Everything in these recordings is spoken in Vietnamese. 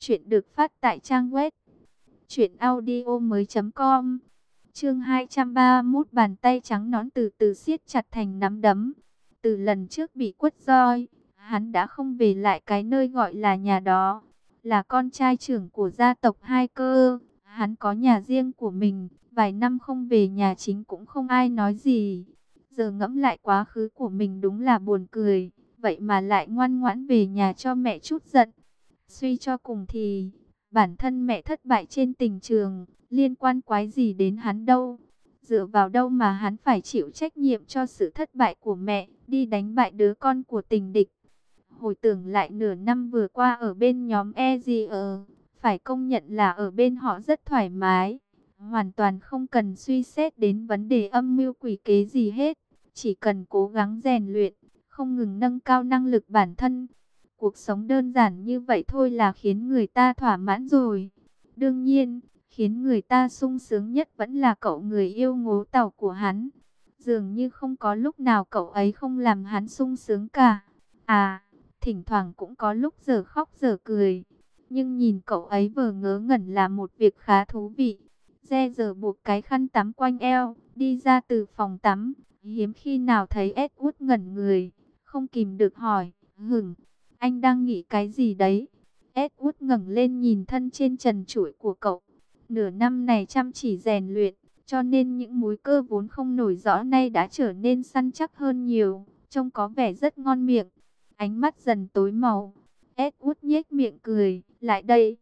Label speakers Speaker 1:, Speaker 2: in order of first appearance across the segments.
Speaker 1: Chuyện được phát tại trang web truyệnaudiomoi.com. Chương 231, bàn tay trắng nõn từ từ siết chặt thành nắm đấm. Từ lần trước bị quất roi, hắn đã không về lại cái nơi gọi là nhà đó. Là con trai trưởng của gia tộc Hai Cơ, hắn có nhà riêng của mình, vài năm không về nhà chính cũng không ai nói gì. Giờ ngẫm lại quá khứ của mình đúng là buồn cười, vậy mà lại ngoan ngoãn về nhà cho mẹ chút giận. Suy cho cùng thì bản thân mẹ thất bại trên tình trường, liên quan quái gì đến hắn đâu. Dựa vào đâu mà hắn phải chịu trách nhiệm cho sự thất bại của mẹ, đi đánh bại đứa con của tình địch. Hồi tưởng lại nửa năm vừa qua ở bên nhóm EZR, phải công nhận là ở bên họ rất thoải mái. Hoàn toàn không cần suy xét đến vấn đề âm mưu quỷ kế gì hết. Chỉ cần cố gắng rèn luyện, không ngừng nâng cao năng lực bản thân. Cuộc sống đơn giản như vậy thôi là khiến người ta thỏa mãn rồi. Đương nhiên, khiến người ta sung sướng nhất vẫn là cậu người yêu ngố tàu của hắn. Dường như không có lúc nào cậu ấy không làm hắn sung sướng cả. À, thỉnh thoảng cũng có lúc giờ khóc giờ cười. Nhưng nhìn cậu ấy vờ ngớ ngẩn là một việc khá thú vị. Giờ buộc cái khăn tắm quanh eo, đi ra từ phòng tắm. Hiếm khi nào thấy Edward ngẩn người, không kìm được hỏi, anh đang nghĩ cái gì đấy? Edward ngẩng lên nhìn thân trên trần trụi của cậu. Nửa năm này chăm chỉ rèn luyện, cho nên những múi cơ vốn không nổi rõ nay đã trở nên săn chắc hơn nhiều, trông có vẻ rất ngon miệng. Ánh mắt dần tối màu. Edward nhếch miệng cười, lại đây.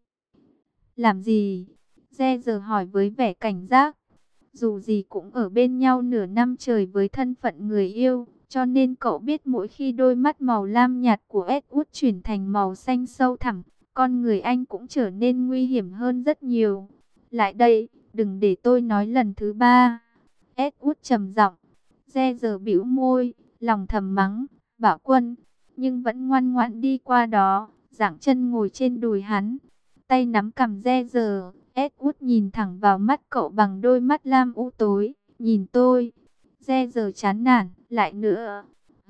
Speaker 1: Làm gì? Giờ hỏi với vẻ cảnh giác. Dù gì cũng ở bên nhau nửa năm trời với thân phận người yêu, cho nên cậu biết mỗi khi đôi mắt màu lam nhạt của Edward chuyển thành màu xanh sâu thẳm, con người anh cũng trở nên nguy hiểm hơn rất nhiều. Lại đây, đừng để tôi nói lần thứ ba. Edward trầm giọng. Giờ bĩu môi, lòng thầm mắng, Bảo Quân, nhưng vẫn ngoan ngoãn đi qua đó, giãng chân ngồi trên đùi hắn. Tay nắm cằm giờ, Edward nhìn thẳng vào mắt cậu bằng đôi mắt lam u tối, nhìn tôi. Giờ chán nản, lại nữa.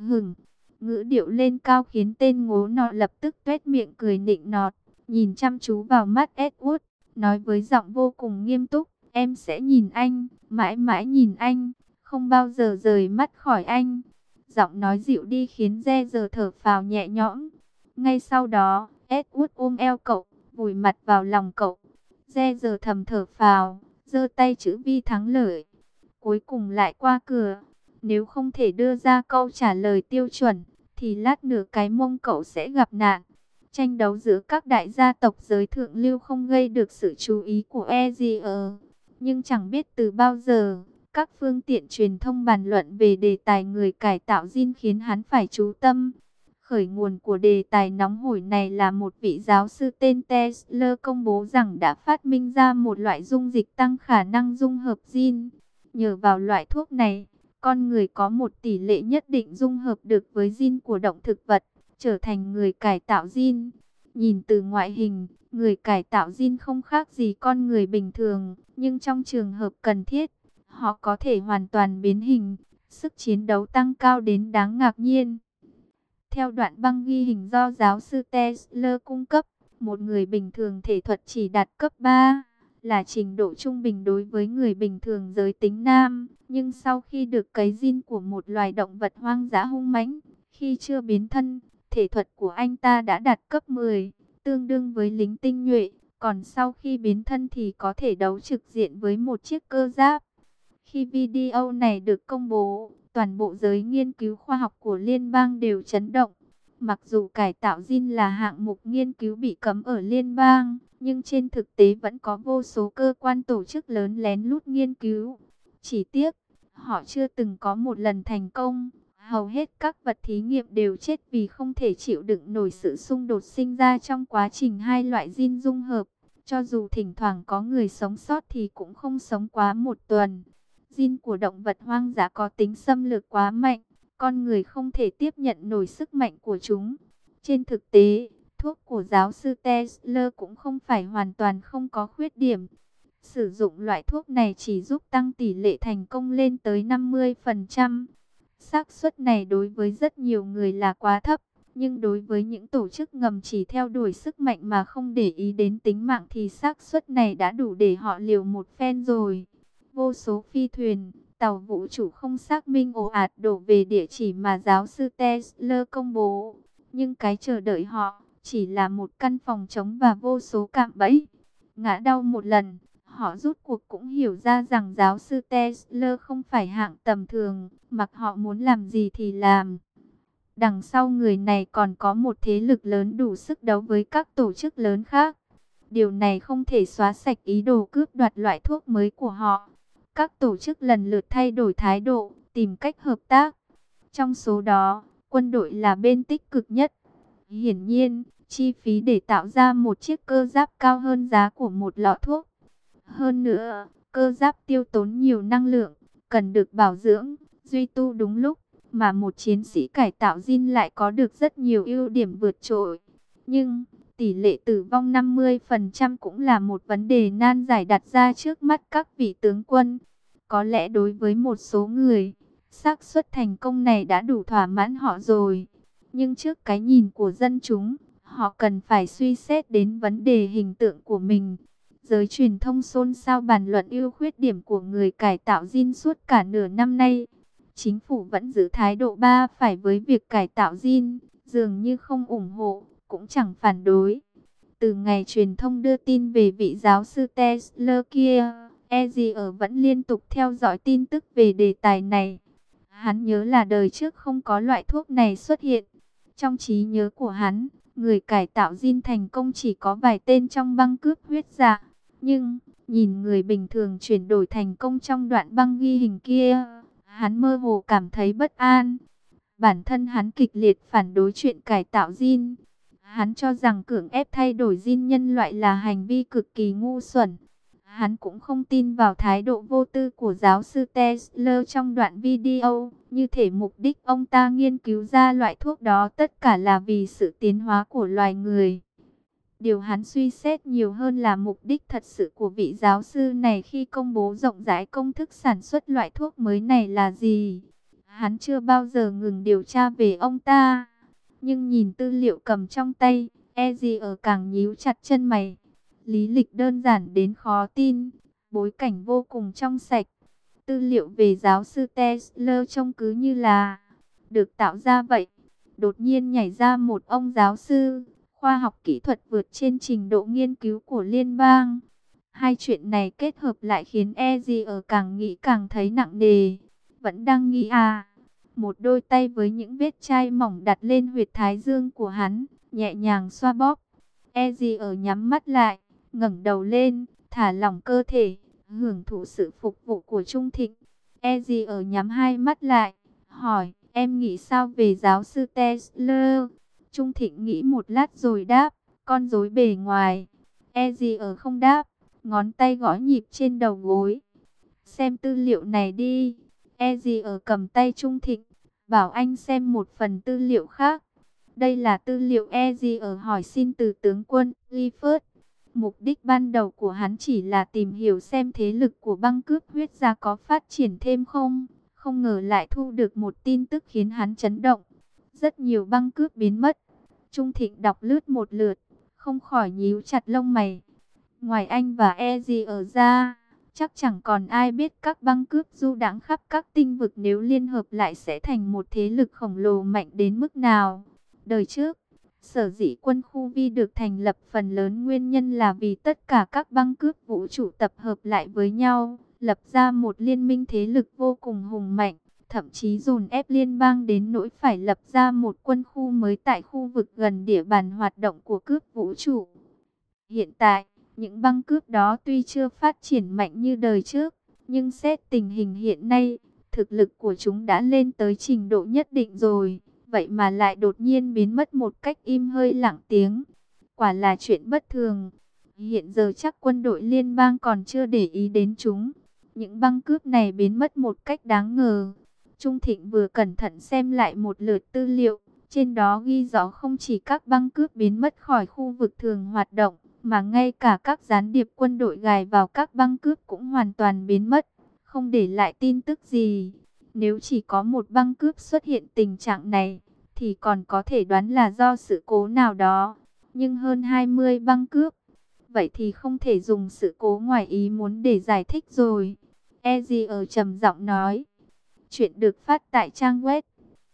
Speaker 1: Ngữ điệu lên cao khiến tên ngố nọ lập tức tuét miệng cười nịnh nọt, nhìn chăm chú vào mắt Edward, nói với giọng vô cùng nghiêm túc, em sẽ nhìn anh, mãi mãi nhìn anh, không bao giờ rời mắt khỏi anh. Giọng nói dịu đi khiến giờ thở phào nhẹ nhõm. Ngay sau đó, Edward ôm eo cậu, vùi mặt vào lòng cậu. Giờ thầm thở phào, giơ tay chữ V thắng lợi. Cuối cùng lại qua cửa. Nếu không thể đưa ra câu trả lời tiêu chuẩn, thì lát nữa cái mông cậu sẽ gặp nạn. Tranh đấu giữa các đại gia tộc giới thượng lưu không gây được sự chú ý của EZR. Nhưng chẳng biết từ bao giờ, các phương tiện truyền thông bàn luận về đề tài người cải tạo gene khiến hắn phải chú tâm. Khởi nguồn của đề tài nóng hổi này là một vị giáo sư tên Tesla công bố rằng đã phát minh ra một loại dung dịch tăng khả năng dung hợp gene. Nhờ vào loại thuốc này, con người có một tỷ lệ nhất định dung hợp được với gene của động thực vật, trở thành người cải tạo gene. Nhìn từ ngoại hình, người cải tạo gene không khác gì con người bình thường, nhưng trong trường hợp cần thiết, họ có thể hoàn toàn biến hình, sức chiến đấu tăng cao đến đáng ngạc nhiên. Theo đoạn băng ghi hình do giáo sư Tesla cung cấp, một người bình thường thể thuật chỉ đạt cấp 3, là trình độ trung bình đối với người bình thường giới tính nam. Nhưng sau khi được cấy gene của một loài động vật hoang dã hung mãnh, khi chưa biến thân, thể thuật của anh ta đã đạt cấp 10, tương đương với lính tinh nhuệ. Còn sau khi biến thân thì có thể đấu trực diện với một chiếc cơ giáp. Khi video này được công bố, toàn bộ giới nghiên cứu khoa học của liên bang đều chấn động. Mặc dù cải tạo gene là hạng mục nghiên cứu bị cấm ở liên bang, nhưng trên thực tế vẫn có vô số cơ quan tổ chức lớn lén lút nghiên cứu. Chỉ tiếc, họ chưa từng có một lần thành công. Hầu hết các vật thí nghiệm đều chết vì không thể chịu đựng nổi sự xung đột sinh ra trong quá trình hai loại gene dung hợp. Cho dù thỉnh thoảng có người sống sót thì cũng không sống quá một tuần. Gene của động vật hoang dã có tính xâm lược quá mạnh, con người không thể tiếp nhận nổi sức mạnh của chúng. Trên thực tế, thuốc của giáo sư Tesla cũng không phải hoàn toàn không có khuyết điểm. Sử dụng loại thuốc này chỉ giúp tăng tỷ lệ thành công lên tới 50%. Xác suất này đối với rất nhiều người là quá thấp, Nhưng đối với những tổ chức ngầm chỉ theo đuổi sức mạnh mà không để ý đến tính mạng thì xác suất này đã đủ để họ liều một phen rồi. Vô số phi thuyền, tàu vũ trụ không xác minh ồ ạt đổ về địa chỉ mà giáo sư Tesla công bố. Nhưng cái chờ đợi họ chỉ là một căn phòng trống và vô số cạm bẫy. Ngã đau một lần, họ rút cuộc cũng hiểu ra rằng giáo sư Tesla không phải hạng tầm thường, mặc họ muốn làm gì thì làm. Đằng sau người này còn có một thế lực lớn đủ sức đấu với các tổ chức lớn khác. Điều này không thể xóa sạch ý đồ cướp đoạt loại thuốc mới của họ. Các tổ chức lần lượt thay đổi thái độ, tìm cách hợp tác. Trong số đó, quân đội là bên tích cực nhất. Hiển nhiên, chi phí để tạo ra một chiếc cơ giáp cao hơn giá của một lọ thuốc. Hơn nữa, cơ giáp tiêu tốn nhiều năng lượng, cần được bảo dưỡng, duy tu đúng lúc, mà một chiến sĩ cải tạo Jin lại có được rất nhiều ưu điểm vượt trội. Nhưng, tỷ lệ tử vong 50% cũng là một vấn đề nan giải đặt ra trước mắt các vị tướng quân. Có lẽ đối với một số người, xác suất thành công này đã đủ thỏa mãn họ rồi. Nhưng trước cái nhìn của dân chúng, họ cần phải suy xét đến vấn đề hình tượng của mình. Giới truyền thông xôn xao bàn luận ưu khuyết điểm của người cải tạo Jin suốt cả nửa năm nay. Chính phủ vẫn giữ thái độ ba phải với việc cải tạo Jin, dường như không ủng hộ, cũng chẳng phản đối. Từ ngày truyền thông đưa tin về vị giáo sư Tesla kia, Ezier vẫn liên tục theo dõi tin tức về đề tài này. Hắn nhớ là đời trước không có loại thuốc này xuất hiện. Trong trí nhớ của hắn, người cải tạo Jin thành công chỉ có vài tên trong băng cướp huyết dạ. Nhưng, nhìn người bình thường chuyển đổi thành công trong đoạn băng ghi hình kia, hắn mơ hồ cảm thấy bất an. Bản thân hắn kịch liệt phản đối chuyện cải tạo Jin. Hắn cho rằng cưỡng ép thay đổi Jin nhân loại là hành vi cực kỳ ngu xuẩn. Hắn cũng không tin vào thái độ vô tư của giáo sư Tesla trong đoạn video, như thể mục đích ông ta nghiên cứu ra loại thuốc đó tất cả là vì sự tiến hóa của loài người. Điều hắn suy xét nhiều hơn là mục đích thật sự của vị giáo sư này khi công bố rộng rãi công thức sản xuất loại thuốc mới này là gì. Hắn chưa bao giờ ngừng điều tra về ông ta. Nhưng nhìn tư liệu cầm trong tay, Ezier càng nhíu chặt chân mày. Lý lịch đơn giản đến khó tin, bối cảnh vô cùng trong sạch. Tư liệu về giáo sư Tesla trông cứ như là được tạo ra vậy. Đột nhiên nhảy ra một ông giáo sư, khoa học kỹ thuật vượt trên trình độ nghiên cứu của liên bang. Hai chuyện này kết hợp lại khiến Ezier càng nghĩ càng thấy nặng nề. Vẫn đang nghĩ à? Một đôi tay với những vết chai mỏng đặt lên huyệt thái dương của hắn, nhẹ nhàng xoa bóp. Ezier nhắm mắt lại, ngẩng đầu lên, thả lỏng cơ thể, hưởng thụ sự phục vụ của Trung Thịnh. Ezier nhắm hai mắt lại, hỏi, em nghĩ sao về giáo sư Tesla? Trung Thịnh nghĩ một lát rồi đáp, con rối bề ngoài. Ezier không đáp, ngón tay gõ nhịp trên đầu gối. Xem tư liệu này đi. Ezier cầm tay Trung Thịnh, bảo anh xem một phần tư liệu khác. Đây là tư liệu Ezier hỏi xin từ tướng quân Clifford. Mục đích ban đầu của hắn chỉ là tìm hiểu xem thế lực của băng cướp huyết gia có phát triển thêm không. Không ngờ lại thu được một tin tức khiến hắn chấn động. Rất nhiều băng cướp biến mất. Trung Thịnh đọc lướt một lượt, không khỏi nhíu chặt lông mày. Ngoài anh và Ezier ra, chắc chẳng còn ai biết các băng cướp du đãng khắp các tinh vực nếu liên hợp lại sẽ thành một thế lực khổng lồ mạnh đến mức nào. Đời trước, sở dĩ quân khu Vi được thành lập phần lớn nguyên nhân là vì tất cả các băng cướp vũ trụ tập hợp lại với nhau, lập ra một liên minh thế lực vô cùng hùng mạnh, thậm chí dồn ép liên bang đến nỗi phải lập ra một quân khu mới tại khu vực gần địa bàn hoạt động của cướp vũ trụ. Hiện tại, những băng cướp đó tuy chưa phát triển mạnh như đời trước, nhưng xét tình hình hiện nay, thực lực của chúng đã lên tới trình độ nhất định rồi. Vậy mà lại đột nhiên biến mất một cách im hơi lặng tiếng. Quả là chuyện bất thường. Hiện giờ chắc quân đội liên bang còn chưa để ý đến chúng. Những băng cướp này biến mất một cách đáng ngờ. Trung Thịnh vừa cẩn thận xem lại một lượt tư liệu. Trên đó ghi rõ không chỉ các băng cướp biến mất khỏi khu vực thường hoạt động, mà ngay cả các gián điệp quân đội gài vào các băng cướp cũng hoàn toàn biến mất, không để lại tin tức gì. Nếu chỉ có một băng cướp xuất hiện tình trạng này, thì còn có thể đoán là do sự cố nào đó. Nhưng hơn 20 băng cướp, vậy thì không thể dùng sự cố ngoài ý muốn để giải thích rồi. Ezier trầm giọng nói. Chuyện được phát tại trang web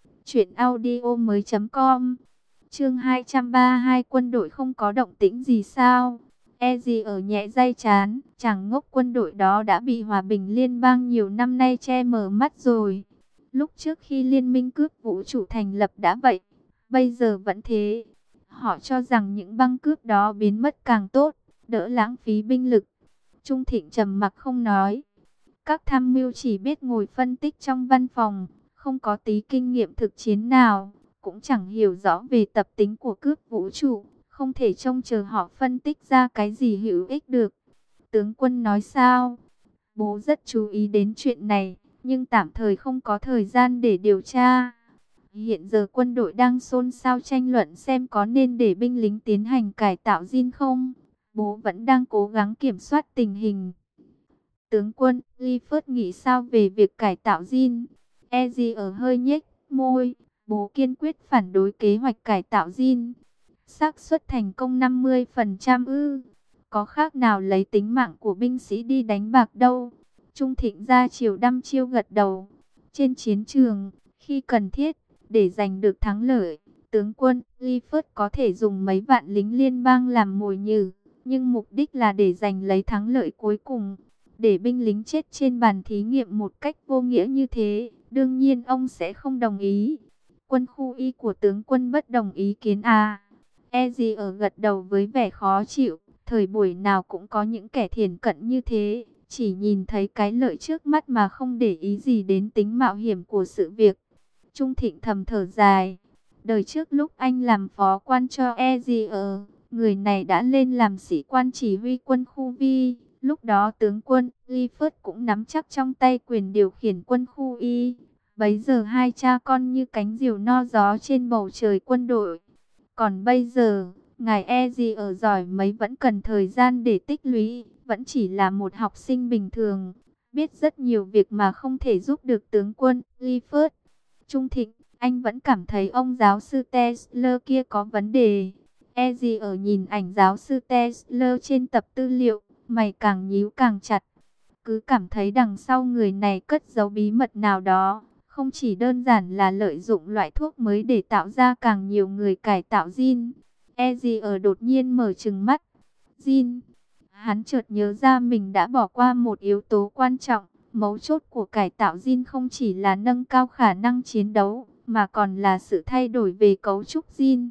Speaker 1: truyệnaudiomoi.com. Chương 232, quân đội không có động tĩnh gì sao? Ezier nhẹ day chán, chàng ngốc quân đội đó đã bị hòa bình liên bang nhiều năm nay che mờ mắt rồi. Lúc trước khi liên minh cướp vũ trụ thành lập đã vậy, bây giờ vẫn thế. Họ cho rằng những băng cướp đó biến mất càng tốt, đỡ lãng phí binh lực. Trung Thịnh trầm mặc không nói. Các tham mưu chỉ biết ngồi phân tích trong văn phòng, không có tí kinh nghiệm thực chiến nào, cũng chẳng hiểu rõ về tập tính của cướp vũ trụ, không thể trông chờ họ phân tích ra cái gì hữu ích được. Tướng quân nói sao? Bố rất chú ý đến chuyện này, nhưng tạm thời không có thời gian để điều tra. Hiện giờ quân đội đang xôn xao tranh luận xem có nên để binh lính tiến hành cải tạo gene không. Bố vẫn đang cố gắng kiểm soát tình hình. Tướng quân, Clifford nghĩ sao về việc cải tạo gene? Ezier hơi nhếch môi. Bố kiên quyết phản đối kế hoạch cải tạo gene. Xác suất thành công 50% ư? Có khác nào lấy tính mạng của binh sĩ đi đánh bạc đâu? Trung Thịnh ra chiều đăm chiêu gật đầu. Trên chiến trường, khi cần thiết, để giành được thắng lợi, tướng quân Clifford có thể dùng mấy vạn lính liên bang làm mồi nhử, nhưng mục đích là để giành lấy thắng lợi cuối cùng. Để binh lính chết trên bàn thí nghiệm một cách vô nghĩa như thế, đương nhiên ông sẽ không đồng ý. Quân khu Y của tướng quân bất đồng ý kiến à? Ezier gật đầu với vẻ khó chịu. Thời buổi nào cũng có những kẻ thiển cận như thế, chỉ nhìn thấy cái lợi trước mắt mà không để ý gì đến tính mạo hiểm của sự việc. Trung Thịnh thầm thở dài. Đời trước lúc anh làm phó quan cho Ezier, người này đã lên làm sĩ quan chỉ huy quân khu Vi. Lúc đó tướng quân Clifford cũng nắm chắc trong tay quyền điều khiển quân khu Y. Bấy giờ hai cha con như cánh diều no gió trên bầu trời quân đội. Còn bây giờ, ngài Ezier giỏi mấy vẫn cần thời gian để tích lũy, vẫn chỉ là một học sinh bình thường, biết rất nhiều việc mà không thể giúp được tướng quân Clifford. Trung Thịnh, anh vẫn cảm thấy ông giáo sư Tesler kia có vấn đề. Ezier nhìn ảnh giáo sư Tesler trên tập tư liệu, mày càng nhíu càng chặt. Cứ cảm thấy đằng sau người này cất giấu bí mật nào đó. Không chỉ đơn giản là lợi dụng loại thuốc mới để tạo ra càng nhiều người cải tạo gene. Ezier đột nhiên mở trừng mắt. Gene. Hắn chợt nhớ ra mình đã bỏ qua một yếu tố quan trọng. Mấu chốt của cải tạo gene không chỉ là nâng cao khả năng chiến đấu, mà còn là sự thay đổi về cấu trúc gene.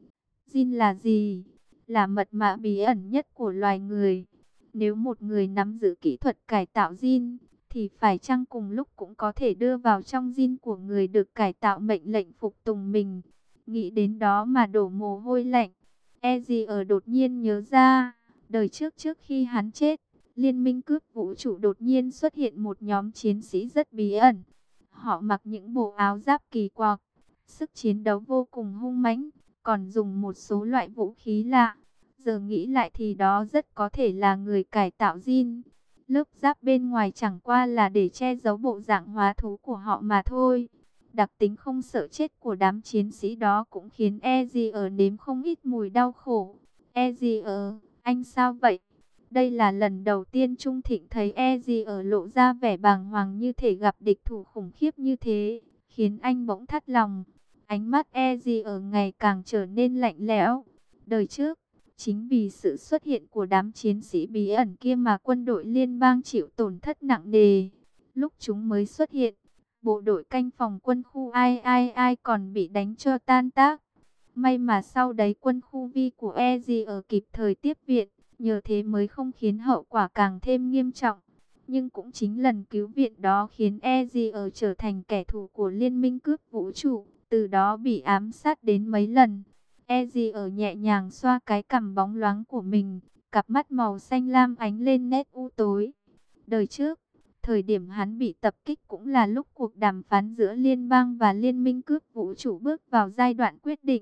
Speaker 1: Gene là gì? Là mật mã bí ẩn nhất của loài người. Nếu một người nắm giữ kỹ thuật cải tạo gene, thì phải chăng cùng lúc cũng có thể đưa vào trong gene của người được cải tạo mệnh lệnh phục tùng mình. Nghĩ đến đó mà đổ mồ hôi lạnh. Ezier đột nhiên nhớ ra, đời trước khi hắn chết, Liên minh cướp vũ trụ đột nhiên xuất hiện một nhóm chiến sĩ rất bí ẩn. Họ mặc những bộ áo giáp kỳ quặc, sức chiến đấu vô cùng hung mãnh, còn dùng một số loại vũ khí lạ. Giờ nghĩ lại thì đó rất có thể là người cải tạo gene. Lớp giáp bên ngoài chẳng qua là để che giấu bộ dạng hóa thú của họ mà thôi. Đặc tính không sợ chết của đám chiến sĩ đó cũng khiến Ezier nếm không ít mùi đau khổ. Ezier, anh sao vậy? Đây là lần đầu tiên Trung Thịnh thấy Ezier lộ ra vẻ bàng hoàng như thể gặp địch thủ khủng khiếp như thế, khiến anh bỗng thắt lòng. Ánh mắt Ezier ngày càng trở nên lạnh lẽo. Đời trước, chính vì sự xuất hiện của đám chiến sĩ bí ẩn kia mà quân đội liên bang chịu tổn thất nặng nề. Lúc chúng mới xuất hiện, bộ đội canh phòng quân khu ai còn bị đánh cho tan tác. May mà sau đấy quân khu Vi của Ezier kịp thời tiếp viện, nhờ thế mới không khiến hậu quả càng thêm nghiêm trọng. Nhưng cũng chính lần cứu viện đó khiến Ezier trở thành kẻ thù của Liên minh cướp vũ trụ, từ đó bị ám sát đến mấy lần. Ezier nhẹ nhàng xoa cái cằm bóng loáng của mình, cặp mắt màu xanh lam ánh lên nét u tối. Đời trước, thời điểm hắn bị tập kích cũng là lúc cuộc đàm phán giữa liên bang và liên minh cướp vũ trụ bước vào giai đoạn quyết định.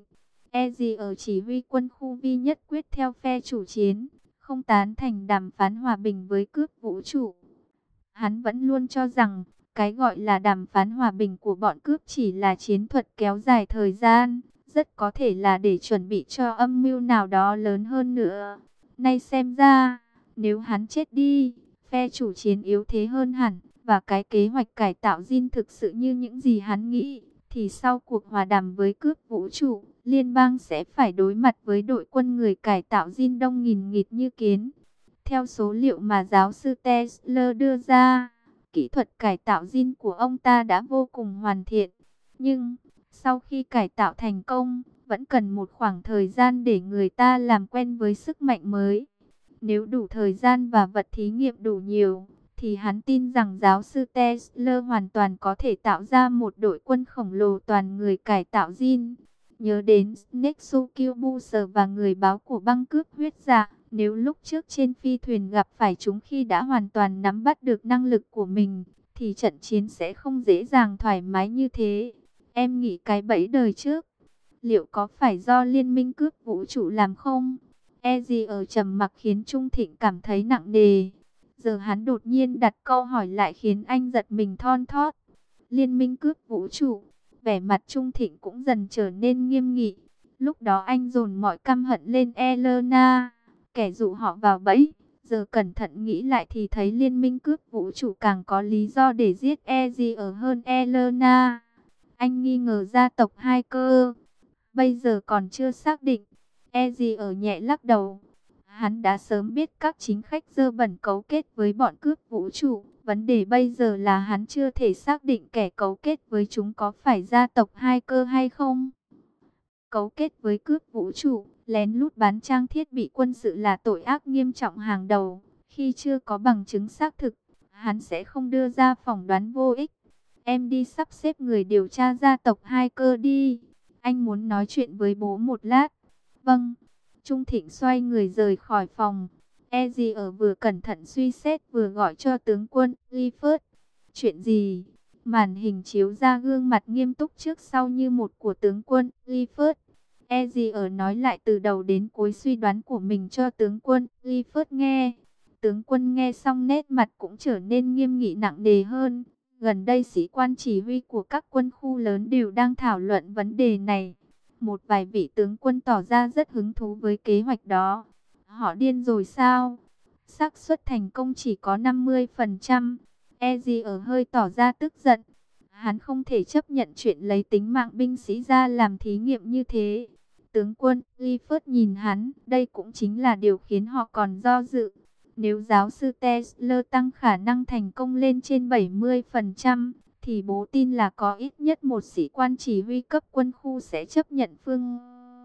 Speaker 1: Ezier chỉ huy quân khu Vi nhất quyết theo phe chủ chiến, không tán thành đàm phán hòa bình với cướp vũ trụ. Hắn vẫn luôn cho rằng, Cái gọi là đàm phán hòa bình của bọn cướp chỉ là chiến thuật kéo dài thời gian, rất có thể là để chuẩn bị cho âm mưu nào đó lớn hơn nữa. Nay xem ra, nếu hắn chết đi, phe chủ chiến yếu thế hơn hẳn, và cái kế hoạch cải tạo Jin thực sự như những gì hắn nghĩ, thì sau cuộc hòa đàm với cướp vũ trụ, liên bang sẽ phải đối mặt với đội quân người cải tạo Jin đông nghìn nghịt như kiến. Theo số liệu mà giáo sư Tesla đưa ra, kỹ thuật cải tạo Jin của ông ta đã vô cùng hoàn thiện. Nhưng, sau khi cải tạo thành công, vẫn cần một khoảng thời gian để người ta làm quen với sức mạnh mới. Nếu đủ thời gian và vật thí nghiệm đủ nhiều, thì hắn tin rằng giáo sư Tesla hoàn toàn có thể tạo ra một đội quân khổng lồ toàn người cải tạo Jin. Nhớ đến Nexus Booster và người báo của băng cướp huyết dạ, nếu lúc trước trên phi thuyền gặp phải chúng khi đã hoàn toàn nắm bắt được năng lực của mình, thì trận chiến sẽ không dễ dàng thoải mái như thế. Em nghĩ cái bẫy đời trước, liệu có phải do liên minh cướp vũ trụ làm không? Ezzy ở trầm mặc khiến Trung Thịnh cảm thấy nặng nề. Giờ hắn đột nhiên đặt câu hỏi lại khiến anh giật mình thon thót. Liên minh cướp vũ trụ, vẻ mặt Trung Thịnh cũng dần trở nên nghiêm nghị. Lúc đó anh dồn mọi căm hận lên Elena, kẻ dụ họ vào bẫy. Giờ cẩn thận nghĩ lại thì thấy liên minh cướp vũ trụ càng có lý do để giết Ezzy ở hơn Elena. Anh nghi ngờ gia tộc hai cơ. Bây giờ còn chưa xác định. Ezzy ở nhẹ lắc đầu. Hắn đã sớm biết các chính khách dơ bẩn cấu kết với bọn cướp vũ trụ. Vấn đề bây giờ là hắn chưa thể xác định kẻ cấu kết với chúng có phải gia tộc hai cơ hay không. Cấu kết với cướp vũ trụ, lén lút bán trang thiết bị quân sự là tội ác nghiêm trọng hàng đầu. Khi chưa có bằng chứng xác thực, hắn sẽ không đưa ra phỏng đoán vô ích. Em đi sắp xếp người điều tra gia tộc hai cơ đi. Anh muốn nói chuyện với bố một lát. Vâng. Trung Thịnh xoay người rời khỏi phòng. Ezzy ở vừa cẩn thận suy xét vừa gọi cho tướng quân Clifford. Chuyện gì? Màn hình chiếu ra gương mặt nghiêm túc trước sau như một của tướng quân Clifford. Ezzy ở nói lại từ đầu đến cuối suy đoán của mình cho tướng quân Clifford nghe. Tướng quân nghe xong nét mặt cũng trở nên nghiêm nghị nặng nề hơn. Gần đây sĩ quan chỉ huy của các quân khu lớn đều đang thảo luận vấn đề này. Một vài vị tướng quân tỏ ra rất hứng thú với kế hoạch đó. Họ điên rồi sao? Xác suất thành công chỉ có 50%. Ezzy ở hơi tỏ ra tức giận. Hắn không thể chấp nhận chuyện lấy tính mạng binh sĩ ra làm thí nghiệm như thế. Tướng quân Clifford nhìn hắn, đây cũng chính là điều khiến họ còn do dự. Nếu giáo sư Tesla tăng khả năng thành công lên trên 70%, thì bố tin là có ít nhất một sĩ quan chỉ huy cấp quân khu sẽ chấp nhận phương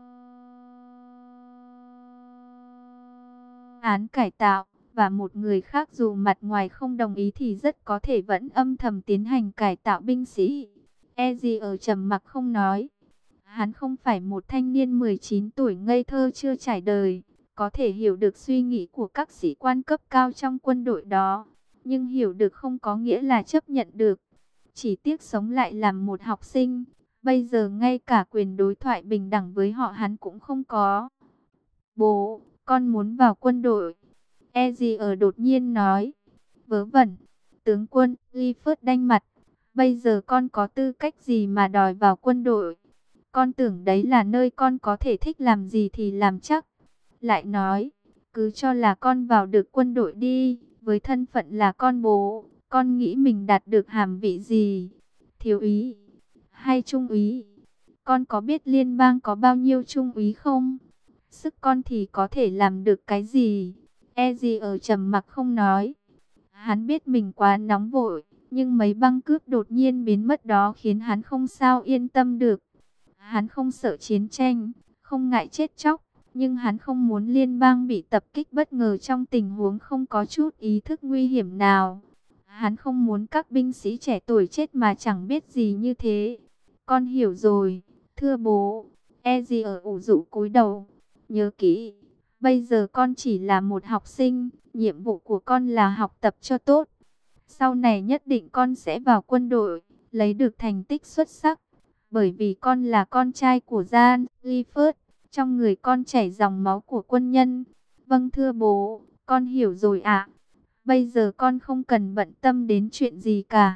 Speaker 1: án cải tạo, và một người khác dù mặt ngoài không đồng ý thì rất có thể vẫn âm thầm tiến hành cải tạo binh sĩ. Ezzy ở trầm mặc không nói. Hắn không phải một thanh niên 19 tuổi ngây thơ chưa trải đời, có thể hiểu được suy nghĩ của các sĩ quan cấp cao trong quân đội đó. Nhưng hiểu được không có nghĩa là chấp nhận được. Chỉ tiếc sống lại làm một học sinh, bây giờ ngay cả quyền đối thoại bình đẳng với họ hắn cũng không có. Bố, con muốn vào quân đội. Ezzy ở đột nhiên nói. Vớ vẩn, tướng quân Clifford đanh mặt. Bây giờ con có tư cách gì mà đòi vào quân đội? Con tưởng đấy là nơi con có thể thích làm gì thì làm chắc. Lại nói, cứ cho là con vào được quân đội đi. Với thân phận là con bố, con nghĩ mình đạt được hàm vị gì? Thiếu úy hay trung úy? Con có biết liên bang có bao nhiêu trung úy không? Sức con thì có thể làm được cái gì? Ezzy ở trầm mặc không nói. Hắn biết mình quá nóng vội, nhưng mấy băng cướp đột nhiên biến mất đó khiến hắn không sao yên tâm được. Hắn không sợ chiến tranh, không ngại chết chóc, nhưng hắn không muốn liên bang bị tập kích bất ngờ trong tình huống không có chút ý thức nguy hiểm nào. Hắn không muốn các binh sĩ trẻ tuổi chết mà chẳng biết gì như thế. Con hiểu rồi, thưa bố. Ezzy ở ủ rũ cúi đầu. Nhớ kỹ, bây giờ con chỉ là một học sinh, nhiệm vụ của con là học tập cho tốt. Sau này nhất định con sẽ vào quân đội, lấy được thành tích xuất sắc. Bởi vì con là con trai của Jan Clifford, trong người con chảy dòng máu của quân nhân. Vâng thưa bố, con hiểu rồi ạ. Bây giờ con không cần bận tâm đến chuyện gì cả.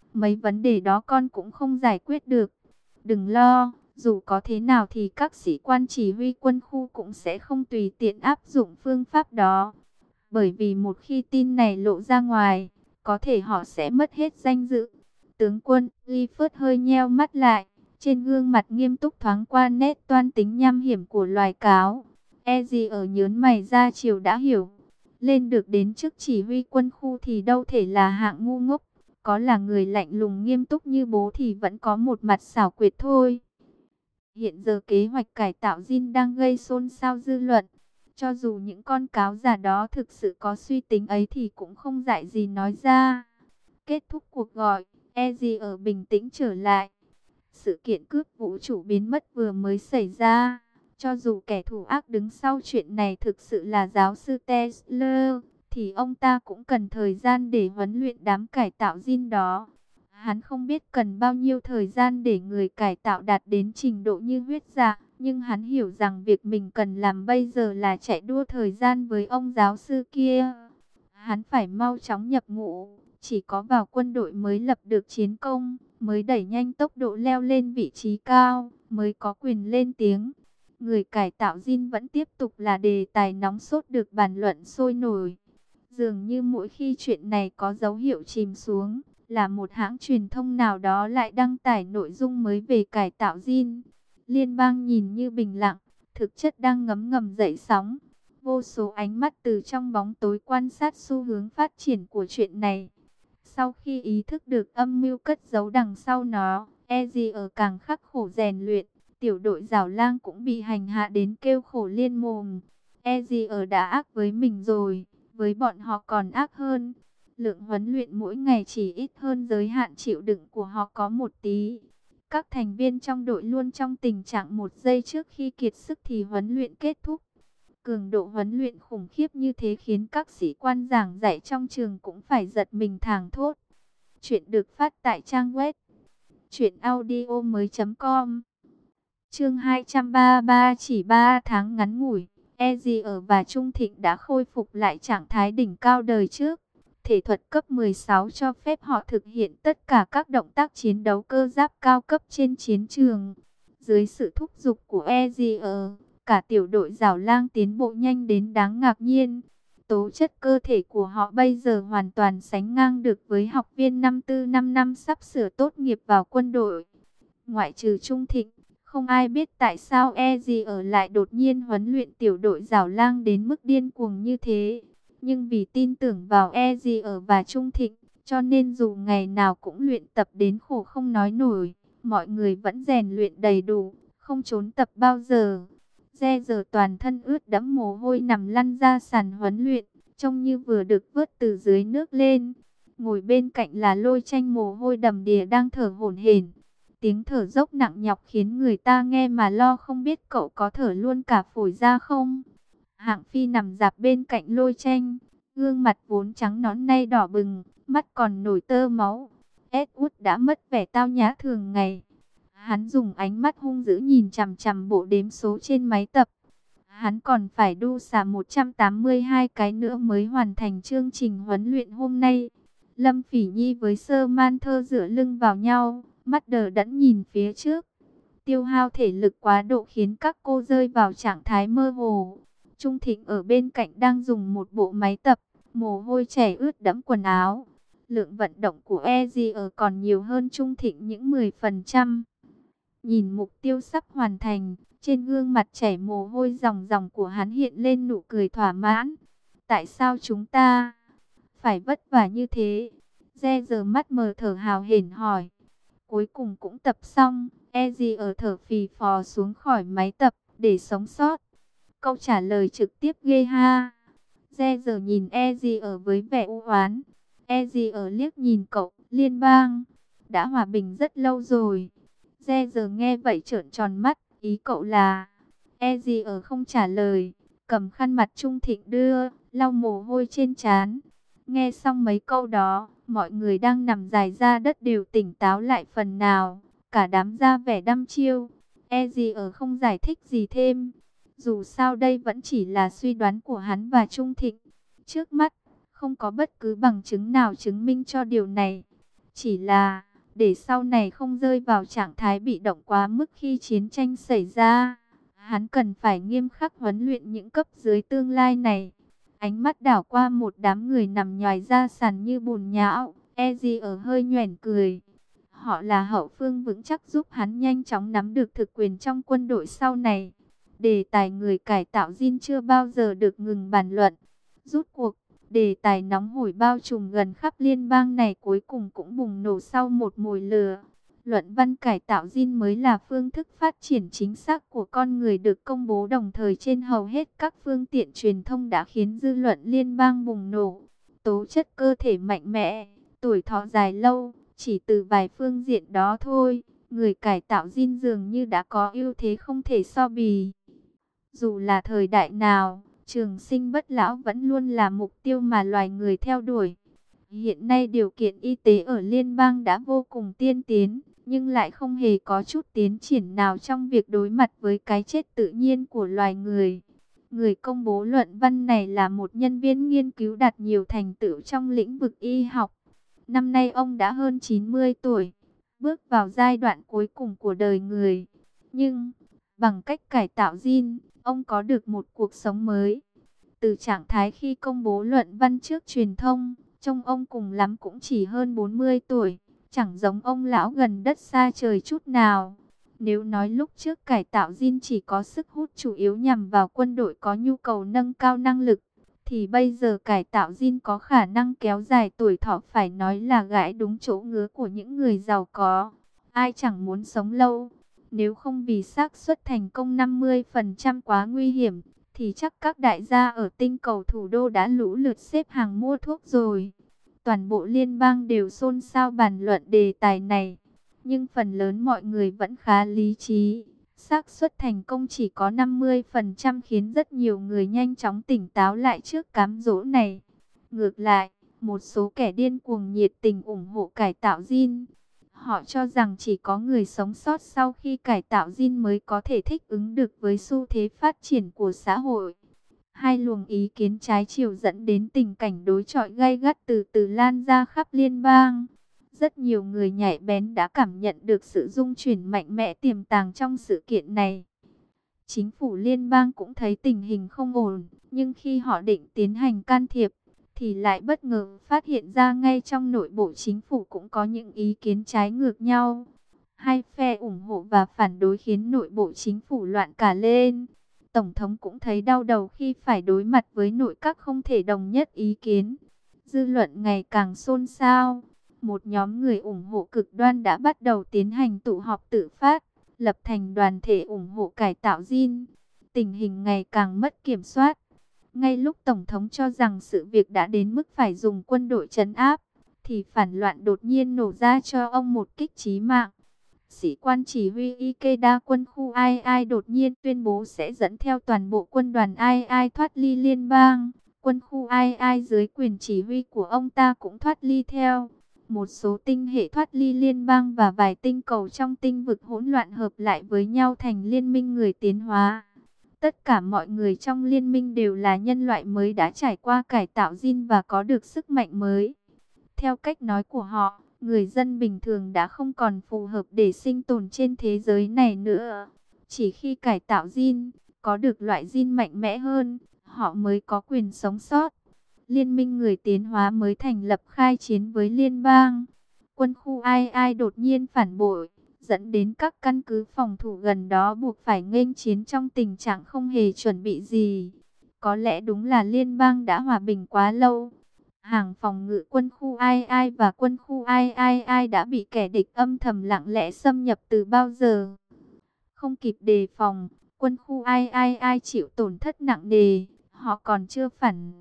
Speaker 1: Mấy vấn đề đó con cũng không giải quyết được. Đừng lo, dù có thế nào thì các sĩ quan chỉ huy quân khu cũng sẽ không tùy tiện áp dụng phương pháp đó. Bởi vì một khi tin này lộ ra ngoài, có thể họ sẽ mất hết danh dự. Tướng quân Clifford hơi nheo mắt lại, trên gương mặt nghiêm túc thoáng qua nét toan tính nham hiểm của loài cáo. E gì ở nhớn mày ra chiều đã hiểu. Lên được đến chức chỉ huy quân khu thì đâu thể là hạng ngu ngốc. Có là người lạnh lùng nghiêm túc như bố thì vẫn có một mặt xảo quyệt thôi. Hiện giờ kế hoạch cải tạo Jin đang gây xôn xao dư luận. Cho dù những con cáo già đó thực sự có suy tính ấy thì cũng không dại gì nói ra. Kết thúc cuộc gọi, e gì ở bình tĩnh trở lại. Sự kiện cướp vũ trụ biến mất vừa mới xảy ra. Cho dù kẻ thù ác đứng sau chuyện này thực sự là giáo sư Tesla, thì ông ta cũng cần thời gian để huấn luyện đám cải tạo Jin đó. Hắn không biết cần bao nhiêu thời gian để người cải tạo đạt đến trình độ như huyết dạ, nhưng hắn hiểu rằng việc mình cần làm bây giờ là chạy đua thời gian với ông giáo sư kia. Hắn phải mau chóng nhập ngũ, chỉ có vào quân đội mới lập được chiến công, mới đẩy nhanh tốc độ leo lên vị trí cao, mới có quyền lên tiếng. Người cải tạo Jin vẫn tiếp tục là đề tài nóng sốt được bàn luận sôi nổi. Dường như mỗi khi chuyện này có dấu hiệu chìm xuống, là một hãng truyền thông nào đó lại đăng tải nội dung mới về cải tạo Jin. Liên bang nhìn như bình lặng, thực chất đang ngấm ngầm dậy sóng. Vô số ánh mắt từ trong bóng tối quan sát xu hướng phát triển của chuyện này. Sau khi ý thức được âm mưu cất giấu đằng sau nó, e gì ở càng khắc khổ rèn luyện, tiểu đội Giảo Lang cũng bị hành hạ đến kêu khổ liên mồm. E gì ở đã ác với mình rồi, với bọn họ còn ác hơn. Lượng huấn luyện mỗi ngày chỉ ít hơn giới hạn chịu đựng của họ có một tí. Các thành viên trong đội luôn trong tình trạng một giây trước khi kiệt sức thì huấn luyện kết thúc. Cường độ huấn luyện khủng khiếp như thế khiến các sĩ quan giảng dạy trong trường cũng phải giật mình thảng thốt. Chuyện được phát tại trang web truyệnaudiomoi.com. Chương 233, chỉ 3 tháng ngắn ngủi, Ezier và Trung Thịnh đã khôi phục lại trạng thái đỉnh cao đời trước. Thể thuật cấp 16 cho phép họ thực hiện tất cả các động tác chiến đấu cơ giáp cao cấp trên chiến trường. Dưới sự thúc giục của Ezier, cả tiểu đội Giảo Lang tiến bộ nhanh đến đáng ngạc nhiên. Tố chất cơ thể của họ bây giờ hoàn toàn sánh ngang được với học viên năm tư 5 năm sắp sửa tốt nghiệp vào quân đội. Ngoại trừ Trung Thịnh, không ai biết tại sao Ezier lại đột nhiên huấn luyện tiểu đội Giảo Lang đến mức điên cuồng như thế. Nhưng vì tin tưởng vào Ezier và Trung Thịnh, cho nên dù ngày nào cũng luyện tập đến khổ không nói nổi, mọi người vẫn rèn luyện đầy đủ, không trốn tập bao giờ. Giờ toàn thân ướt đẫm mồ hôi nằm lăn ra sàn huấn luyện, trông như vừa được vớt từ dưới nước lên. Ngồi bên cạnh là Lôi Tranh mồ hôi đầm đìa đang thở hổn hển. Tiếng thở dốc nặng nhọc khiến người ta nghe mà lo không biết cậu có thở luôn cả phổi ra không. Hạng Phi nằm dạp bên cạnh Lôi Tranh, gương mặt vốn trắng nõn nay đỏ bừng, mắt còn nổi tơ máu. Edward đã mất vẻ tao nhã thường ngày. Hắn dùng ánh mắt hung dữ nhìn chằm chằm bộ đếm số trên máy tập. Hắn còn phải đu xà 182 cái nữa mới hoàn thành chương trình huấn luyện hôm nay. Lâm Phỉ Nhi với Sơ Man Thơ dựa lưng vào nhau, mắt đờ đẫn nhìn phía trước. Tiêu hao thể lực quá độ khiến các cô rơi vào trạng thái mơ hồ. Trung Thịnh ở bên cạnh đang dùng một bộ máy tập, mồ hôi chảy ướt đẫm quần áo. Lượng vận động của Ezier còn nhiều hơn Trung Thịnh những 10%. Nhìn mục tiêu sắp hoàn thành, trên gương mặt chảy mồ hôi ròng ròng của hắn hiện lên nụ cười thỏa mãn. Tại sao chúng ta phải vất vả như thế? Giờ mắt mờ thở hào hển hỏi. Cuối cùng cũng tập xong, Ezier thở phì phò xuống khỏi máy tập để sống sót. Câu trả lời trực tiếp ghê ha. Giờ nhìn Ezier với vẻ u oán. Ezier liếc nhìn cậu, liên bang đã hòa bình rất lâu rồi. Giờ nghe vậy trợn tròn mắt, ý cậu là... Ezier không trả lời, cầm khăn mặt Trung Thịnh đưa, lau mồ hôi trên trán. Nghe xong mấy câu đó, mọi người đang nằm dài ra đất đều tỉnh táo lại phần nào, cả đám ra vẻ đăm chiêu. Ezier không giải thích gì thêm, dù sao đây vẫn chỉ là suy đoán của hắn và Trung Thịnh. Trước mắt, không có bất cứ bằng chứng nào chứng minh cho điều này. Chỉ là, để sau này không rơi vào trạng thái bị động quá mức khi chiến tranh xảy ra, hắn cần phải nghiêm khắc huấn luyện những cấp dưới tương lai này. Ánh mắt đảo qua một đám người nằm nhoài ra sàn như bùn nhão, Eji ở hơi nhoẻn cười. Họ là hậu phương vững chắc giúp hắn nhanh chóng nắm được thực quyền trong quân đội sau này. Đề tài người cải tạo Jin chưa bao giờ được ngừng bàn luận. Rút cuộc, đề tài nóng hổi bao trùm gần khắp liên bang này cuối cùng cũng bùng nổ sau một mồi lửa. Luận văn cải tạo Jin mới là phương thức phát triển chính xác của con người được công bố đồng thời trên hầu hết các phương tiện truyền thông đã khiến dư luận liên bang bùng nổ. Tố chất cơ thể mạnh mẽ, tuổi thọ dài lâu, chỉ từ vài phương diện đó thôi, người cải tạo Jin dường như đã có ưu thế không thể so bì. Dù là thời đại nào, trường sinh bất lão vẫn luôn là mục tiêu mà loài người theo đuổi. Hiện nay điều kiện y tế ở liên bang đã vô cùng tiên tiến, nhưng lại không hề có chút tiến triển nào trong việc đối mặt với cái chết tự nhiên của loài người. Người công bố luận văn này là một nhân viên nghiên cứu đạt nhiều thành tựu trong lĩnh vực y học. Năm nay ông đã hơn 90 tuổi, bước vào giai đoạn cuối cùng của đời người. Nhưng, bằng cách cải tạo gene, ông có được một cuộc sống mới. Từ trạng thái khi công bố luận văn trước truyền thông, trông ông cùng lắm cũng chỉ hơn 40 tuổi, chẳng giống ông lão gần đất xa trời chút nào. Nếu nói lúc trước cải tạo gene chỉ có sức hút chủ yếu nhằm vào quân đội có nhu cầu nâng cao năng lực, thì bây giờ cải tạo gene có khả năng kéo dài tuổi thọ, phải nói là gãi đúng chỗ ngứa của những người giàu có. Ai chẳng muốn sống lâu, nếu không vì xác suất thành công 50% quá nguy hiểm, thì chắc các đại gia ở tinh cầu thủ đô đã lũ lượt xếp hàng mua thuốc rồi. Toàn bộ liên bang đều xôn xao bàn luận đề tài này, nhưng phần lớn mọi người vẫn khá lý trí. Xác suất thành công chỉ có 50% khiến rất nhiều người nhanh chóng tỉnh táo lại trước cám dỗ này. Ngược lại, một số kẻ điên cuồng nhiệt tình ủng hộ cải tạo gene. Họ cho rằng chỉ có người sống sót sau khi cải tạo gene mới có thể thích ứng được với xu thế phát triển của xã hội. Hai luồng ý kiến trái chiều dẫn đến tình cảnh đối chọi gay gắt từ từ lan ra khắp liên bang. Rất nhiều người nhạy bén đã cảm nhận được sự rung chuyển mạnh mẽ tiềm tàng trong sự kiện này. Chính phủ liên bang cũng thấy tình hình không ổn, nhưng khi họ định tiến hành can thiệp, thì lại bất ngờ phát hiện ra ngay trong nội bộ chính phủ cũng có những ý kiến trái ngược nhau. Hai phe ủng hộ và phản đối khiến nội bộ chính phủ loạn cả lên. Tổng thống cũng thấy đau đầu khi phải đối mặt với nội các không thể đồng nhất ý kiến. Dư luận ngày càng xôn xao. Một nhóm người ủng hộ cực đoan đã bắt đầu tiến hành tụ họp tự phát, lập thành đoàn thể ủng hộ cải tạo gene. Tình hình ngày càng mất kiểm soát. Ngay lúc Tổng thống cho rằng sự việc đã đến mức phải dùng quân đội trấn áp, thì phản loạn đột nhiên nổ ra cho ông một kích chí mạng. Sĩ quan chỉ huy Ikeda quân khu Ai Ai đột nhiên tuyên bố sẽ dẫn theo toàn bộ quân đoàn Ai Ai thoát ly liên bang. Quân khu Ai Ai dưới quyền chỉ huy của ông ta cũng thoát ly theo. Một số tinh hệ thoát ly liên bang và vài tinh cầu trong tinh vực hỗn loạn hợp lại với nhau thành liên minh người tiến hóa. Tất cả mọi người trong liên minh đều là nhân loại mới đã trải qua cải tạo gene và có được sức mạnh mới. Theo cách nói của họ, người dân bình thường đã không còn phù hợp để sinh tồn trên thế giới này nữa. Chỉ khi cải tạo gene, có được loại gene mạnh mẽ hơn, họ mới có quyền sống sót. Liên minh người tiến hóa mới thành lập khai chiến với liên bang. Quân khu Ai Ai đột nhiên phản bội, dẫn đến các căn cứ phòng thủ gần đó buộc phải nghênh chiến trong tình trạng không hề chuẩn bị gì. Có lẽ đúng là liên bang đã hòa bình quá lâu. Hàng phòng ngự quân khu Ai Ai và quân khu Ai Ai Ai đã bị kẻ địch âm thầm lặng lẽ xâm nhập từ bao giờ. Không kịp đề phòng, quân khu Ai Ai Ai chịu tổn thất nặng nề. Họ còn chưa phản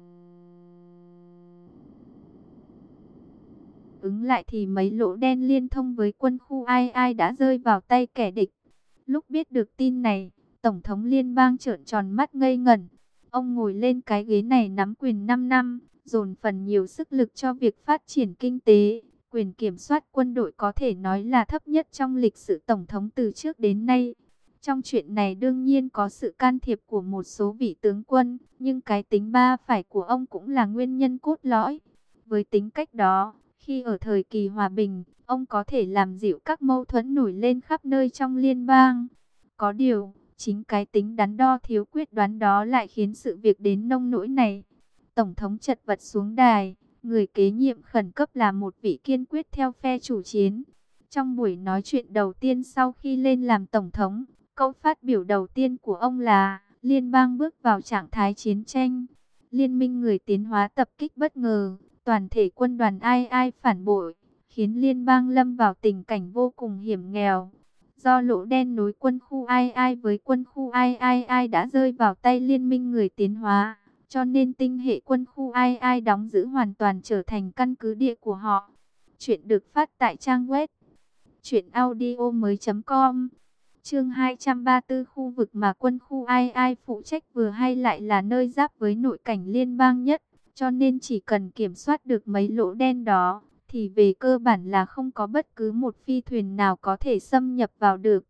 Speaker 1: ứng lại thì mấy lỗ đen liên thông với quân khu Ai Ai đã rơi vào tay kẻ địch. Lúc biết được tin này, Tổng thống liên bang trợn tròn mắt ngây ngẩn. Ông ngồi lên cái ghế này nắm quyền 5 năm, dồn phần nhiều sức lực cho việc phát triển kinh tế. Quyền kiểm soát quân đội có thể nói là thấp nhất trong lịch sử Tổng thống từ trước đến nay. Trong chuyện này đương nhiên có sự can thiệp của một số vị tướng quân, nhưng cái tính ba phải của ông cũng là nguyên nhân cốt lõi. Với tính cách đó, Khi ở thời kỳ hòa bình, ông có thể làm dịu các mâu thuẫn nổi lên khắp nơi trong liên bang. Có điều, chính cái tính đắn đo thiếu quyết đoán đó lại khiến sự việc đến nông nỗi này. Tổng thống chật vật xuống đài, người kế nhiệm khẩn cấp là một vị kiên quyết theo phe chủ chiến. Trong buổi nói chuyện đầu tiên sau khi lên làm tổng thống, câu phát biểu đầu tiên của ông là liên bang bước vào trạng thái chiến tranh. Liên minh người tiến hóa tập kích bất ngờ, toàn thể quân đoàn ai ai phản bội, khiến liên bang lâm vào tình cảnh vô cùng hiểm nghèo. Do lỗ đen nối quân khu ai ai với quân khu ai ai ai đã rơi vào tay liên minh người tiến hóa, cho nên tinh hệ quân khu ai ai đóng giữ hoàn toàn trở thành căn cứ địa của họ. Chuyện được phát tại trang web truyệnaudiomoi.com. Chương 234, khu vực mà quân khu ai ai phụ trách vừa hay lại là nơi giáp với nội cảnh liên bang nhất, cho nên chỉ cần kiểm soát được mấy lỗ đen đó, thì về cơ bản là không có bất cứ một phi thuyền nào có thể xâm nhập vào được.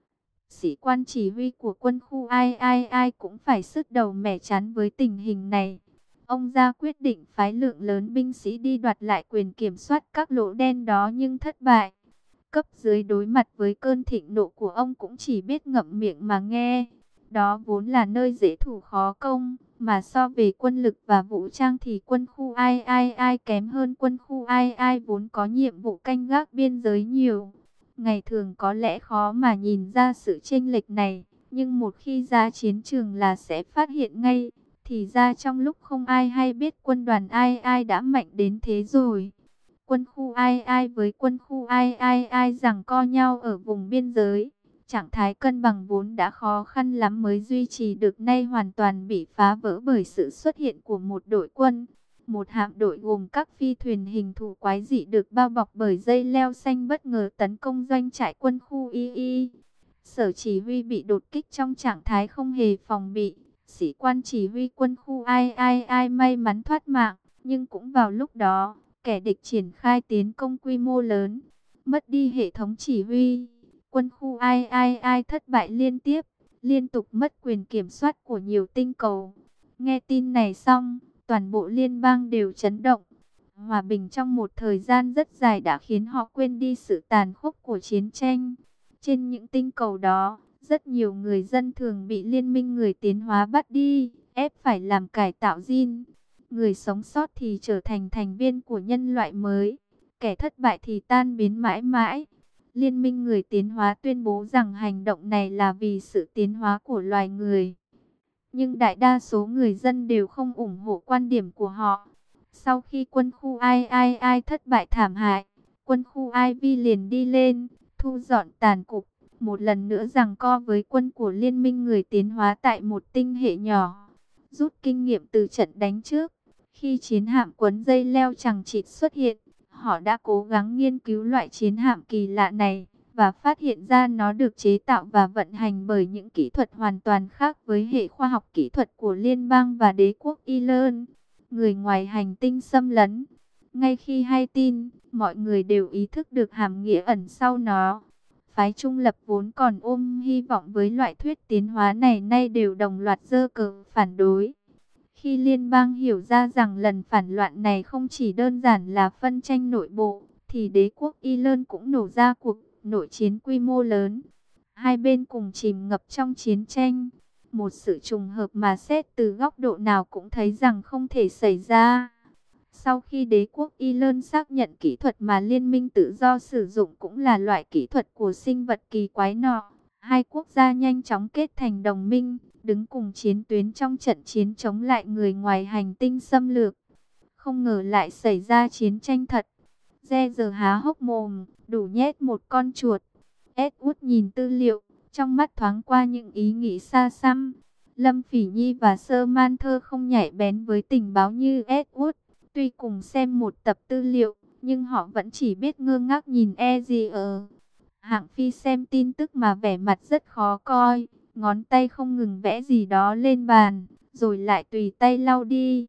Speaker 1: Sĩ quan chỉ huy của quân khu ai ai ai cũng phải sứt đầu mẻ chán với tình hình này. Ông ra quyết định phái lượng lớn binh sĩ đi đoạt lại quyền kiểm soát các lỗ đen đó nhưng thất bại. Cấp dưới đối mặt với cơn thịnh nộ của ông cũng chỉ biết ngậm miệng mà nghe. Đó vốn là nơi dễ thủ khó công, mà so về quân lực và vũ trang thì quân khu ai ai ai kém hơn quân khu ai ai vốn có nhiệm vụ canh gác biên giới nhiều. Ngày thường có lẽ khó mà nhìn ra sự chênh lệch này, nhưng một khi ra chiến trường là sẽ phát hiện ngay. Thì ra trong lúc không ai hay biết quân đoàn ai ai đã mạnh đến thế rồi. Quân khu ai ai với quân khu ai ai ai giằng co nhau ở vùng biên giới. Trạng thái cân bằng vốn đã khó khăn lắm mới duy trì được nay hoàn toàn bị phá vỡ bởi sự xuất hiện của một đội quân. Một hạm đội gồm các phi thuyền hình thù quái dị được bao bọc bởi dây leo xanh bất ngờ tấn công doanh trại quân khu II. Sở chỉ huy bị đột kích trong trạng thái không hề phòng bị. Sĩ quan chỉ huy quân khu ai ai ai may mắn thoát mạng, nhưng cũng vào lúc đó, kẻ địch triển khai tiến công quy mô lớn, mất đi hệ thống chỉ huy. Quân khu ai ai ai thất bại liên tiếp, liên tục mất quyền kiểm soát của nhiều tinh cầu. Nghe tin này xong, toàn bộ liên bang đều chấn động. Hòa bình trong một thời gian rất dài đã khiến họ quên đi sự tàn khốc của chiến tranh. Trên những tinh cầu đó, rất nhiều người dân thường bị liên minh người tiến hóa bắt đi, ép phải làm cải tạo gene. Người sống sót thì trở thành thành viên của nhân loại mới, kẻ thất bại thì tan biến mãi mãi. Liên minh người tiến hóa tuyên bố rằng hành động này là vì sự tiến hóa của loài người. Nhưng đại đa số người dân đều không ủng hộ quan điểm của họ. Sau khi quân khu ai ai ai thất bại thảm hại, quân khu Ivy liền đi lên, thu dọn tàn cục, một lần nữa giằng co với quân của liên minh người tiến hóa tại một tinh hệ nhỏ. Rút kinh nghiệm từ trận đánh trước, khi chiến hạm quấn dây leo chằng chịt xuất hiện, họ đã cố gắng nghiên cứu loại chiến hạm kỳ lạ này, và phát hiện ra nó được chế tạo và vận hành bởi những kỹ thuật hoàn toàn khác với hệ khoa học kỹ thuật của liên bang và đế quốc Ireland. Người ngoài hành tinh xâm lấn. Ngay khi hay tin, mọi người đều ý thức được hàm nghĩa ẩn sau nó. Phái trung lập vốn còn ôm hy vọng với loại thuyết tiến hóa này nay đều đồng loạt giơ cờ phản đối. Khi liên bang hiểu ra rằng lần phản loạn này không chỉ đơn giản là phân tranh nội bộ, thì đế quốc Ireland cũng nổ ra cuộc nội chiến quy mô lớn. Hai bên cùng chìm ngập trong chiến tranh. Một sự trùng hợp mà xét từ góc độ nào cũng thấy rằng không thể xảy ra. Sau khi đế quốc Ireland xác nhận kỹ thuật mà liên minh tự do sử dụng cũng là loại kỹ thuật của sinh vật kỳ quái nọ, hai quốc gia nhanh chóng kết thành đồng minh, đứng cùng chiến tuyến trong trận chiến chống lại người ngoài hành tinh xâm lược. Không ngờ lại xảy ra chiến tranh thật. Re giờ há hốc mồm, đủ nhét một con chuột. Edward nhìn tư liệu, trong mắt thoáng qua những ý nghĩ xa xăm. Lâm Phỉ Nhi và Sơ Man Thơ không nhạy bén với tình báo như Edward. Tuy cùng xem một tập tư liệu, nhưng họ vẫn chỉ biết ngơ ngác nhìn Ezier. Hạng Phi xem tin tức mà vẻ mặt rất khó coi, ngón tay không ngừng vẽ gì đó lên bàn, rồi lại tùy tay lau đi.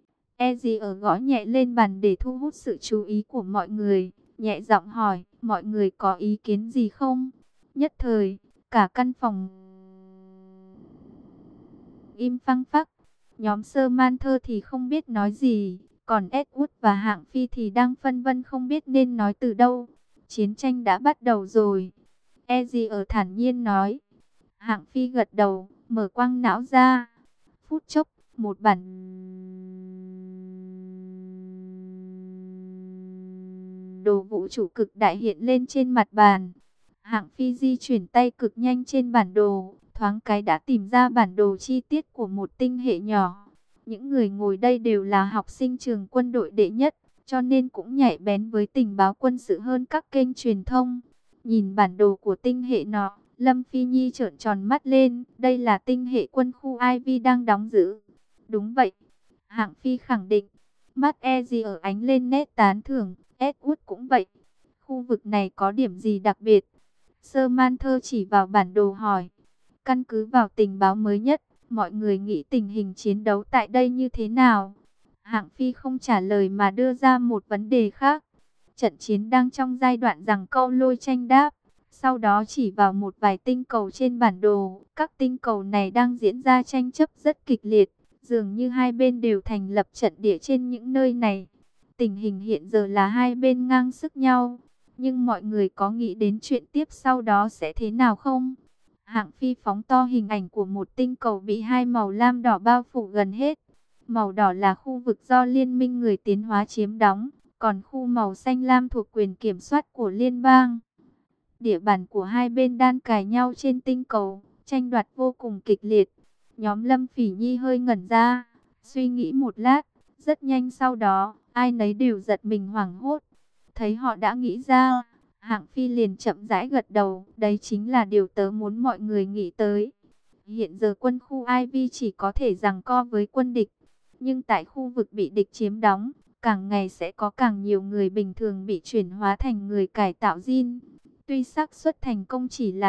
Speaker 1: Ezier gõ nhẹ lên bàn để thu hút sự chú ý của mọi người, nhẹ giọng hỏi, mọi người có ý kiến gì không? Nhất thời, cả căn phòng im phăng phắc. Nhóm Sơ Man Thơ thì không biết nói gì, Còn Edward và Hạng Phi thì đang phân vân không biết nên nói từ đâu. Chiến tranh đã bắt đầu rồi. Ezio thản nhiên nói. Hạng Phi gật đầu, mở quang não ra. Phút chốc, một bản đồ vũ trụ cực đại hiện lên trên mặt bàn. Hạng Phi di chuyển tay cực nhanh trên bản đồ, thoáng cái đã tìm ra bản đồ chi tiết của một tinh hệ nhỏ. Những người ngồi đây đều là học sinh trường quân đội đệ nhất, cho nên cũng nhạy bén với tình báo quân sự hơn các kênh truyền thông. Nhìn bản đồ của tinh hệ nọ, Lâm Phi Nhi trợn tròn mắt lên, đây là tinh hệ quân khu Ivy đang đóng giữ. Đúng vậy, Hạng Phi khẳng định. Mắt Ezzy ở ánh lên nét tán thưởng, Edward cũng vậy. Khu vực này có điểm gì đặc biệt? Samantha chỉ vào bản đồ hỏi. Căn cứ vào tình báo mới nhất, mọi người nghĩ tình hình chiến đấu tại đây như thế nào? Hạng Phi không trả lời mà đưa ra một vấn đề khác. Trận chiến đang trong giai đoạn giằng co lôi tranh đáp. Sau đó chỉ vào một vài tinh cầu trên bản đồ. Các tinh cầu này đang diễn ra tranh chấp rất kịch liệt. Dường như hai bên đều thành lập trận địa trên những nơi này. Tình hình hiện giờ là hai bên ngang sức nhau. Nhưng mọi người có nghĩ đến chuyện tiếp sau đó sẽ thế nào không? Hạng Phi phóng to hình ảnh của một tinh cầu bị hai màu lam đỏ bao phủ gần hết. Màu đỏ là khu vực do Liên minh người tiến hóa chiếm đóng, còn khu màu xanh lam thuộc quyền kiểm soát của liên bang. Địa bàn của hai bên đan cài nhau trên tinh cầu, tranh đoạt vô cùng kịch liệt. Nhóm Lâm Phỉ Nhi hơi ngẩn ra, suy nghĩ một lát, rất nhanh sau đó, ai nấy đều giật mình hoảng hốt. Thấy họ đã nghĩ ra, Hạng Phi liền chậm rãi gật đầu, đấy chính là điều tớ muốn mọi người nghĩ tới. Hiện giờ quân khu Ivy chỉ có thể giằng co với quân địch, nhưng tại khu vực bị địch chiếm đóng, càng ngày sẽ có càng nhiều người bình thường bị chuyển hóa thành người cải tạo gen. Tuy xác suất thành công chỉ là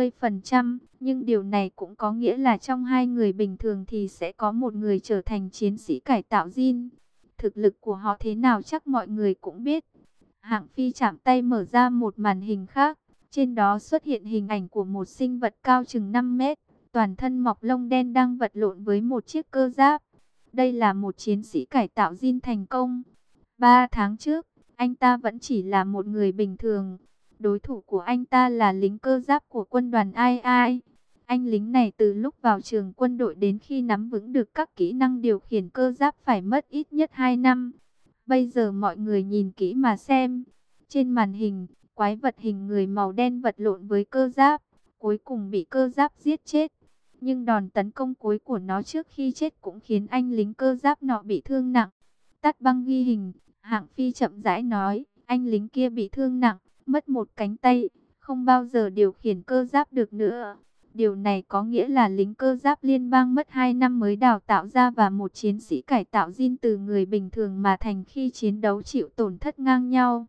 Speaker 1: 50%, nhưng điều này cũng có nghĩa là trong hai người bình thường thì sẽ có một người trở thành chiến sĩ cải tạo gen. Thực lực của họ thế nào chắc mọi người cũng biết. Hạng Phi chạm tay mở ra một màn hình khác, trên đó xuất hiện hình ảnh của một sinh vật cao chừng 5 mét, toàn thân mọc lông đen đang vật lộn với một chiếc cơ giáp. Đây là một chiến sĩ cải tạo gen thành công. 3 tháng trước, anh ta vẫn chỉ là một người bình thường. Đối thủ của anh ta là lính cơ giáp của quân đoàn II. Anh lính này từ lúc vào trường quân đội đến khi nắm vững được các kỹ năng điều khiển cơ giáp phải mất ít nhất 2 năm. Bây giờ mọi người nhìn kỹ mà xem. Trên màn hình, quái vật hình người màu đen vật lộn với cơ giáp, cuối cùng bị cơ giáp giết chết. Nhưng đòn tấn công cuối của nó trước khi chết cũng khiến anh lính cơ giáp nọ bị thương nặng. Tắt băng ghi hình, Hạng Phi chậm rãi nói, anh lính kia bị thương nặng, mất một cánh tay, không bao giờ điều khiển cơ giáp được nữa. Điều này có nghĩa là lính cơ giáp liên bang mất 2 năm mới đào tạo ra và một chiến sĩ cải tạo gen từ người bình thường mà thành khi chiến đấu chịu tổn thất ngang nhau.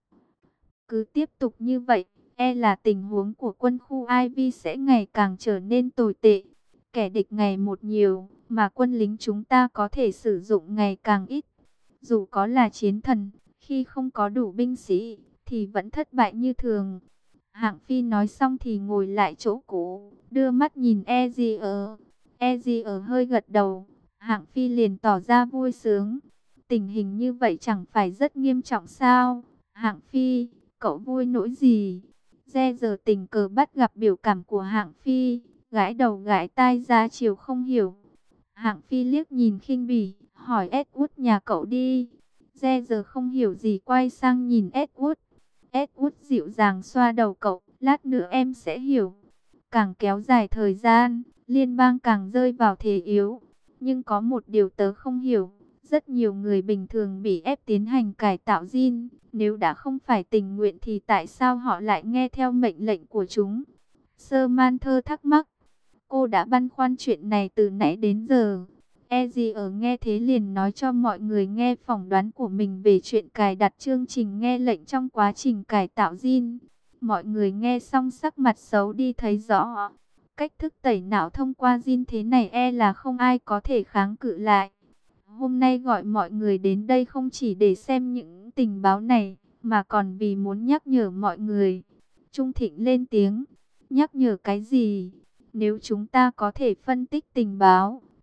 Speaker 1: Cứ tiếp tục như vậy, e là tình huống của quân khu Ivy sẽ ngày càng trở nên tồi tệ. Kẻ địch ngày một nhiều, mà quân lính chúng ta có thể sử dụng ngày càng ít. Dù có là chiến thần, khi không có đủ binh sĩ, thì vẫn thất bại như thường. Hạng Phi nói xong thì ngồi lại chỗ cũ, đưa mắt nhìn Ezio. Ezio hơi gật đầu, Hạng Phi liền tỏ ra vui sướng. Tình hình như vậy chẳng phải rất nghiêm trọng sao? Hạng Phi, cậu vui nỗi gì? Giờ tình cờ bắt gặp biểu cảm của Hạng Phi, gãi đầu gãi tai ra chiều không hiểu. Hạng Phi liếc nhìn khinh bỉ, hỏi Edward nhà cậu đi. Giờ không hiểu gì quay sang nhìn Edward. Edward dịu dàng xoa đầu cậu, lát nữa em sẽ hiểu. Càng kéo dài thời gian, liên bang càng rơi vào thế yếu. Nhưng có một điều tớ không hiểu, rất nhiều người bình thường bị ép tiến hành cải tạo gen. Nếu đã không phải tình nguyện thì tại sao họ lại nghe theo mệnh lệnh của chúng? Samantha thắc mắc. Cô đã băn khoăn chuyện này từ nãy đến giờ. Ezzy nghe thế liền nói cho mọi người nghe phỏng đoán của mình về chuyện cài đặt chương trình nghe lệnh trong quá trình cải tạo gen. Mọi người nghe xong sắc mặt xấu đi thấy rõ. Cách thức tẩy não thông qua gen thế này e là không ai có thể kháng cự lại. Hôm nay gọi mọi người đến đây không chỉ để xem những tình báo này, mà còn vì muốn nhắc nhở mọi người. Trung Thịnh lên tiếng. Nhắc nhở cái gì? Nếu chúng ta có thể phân tích tình báo,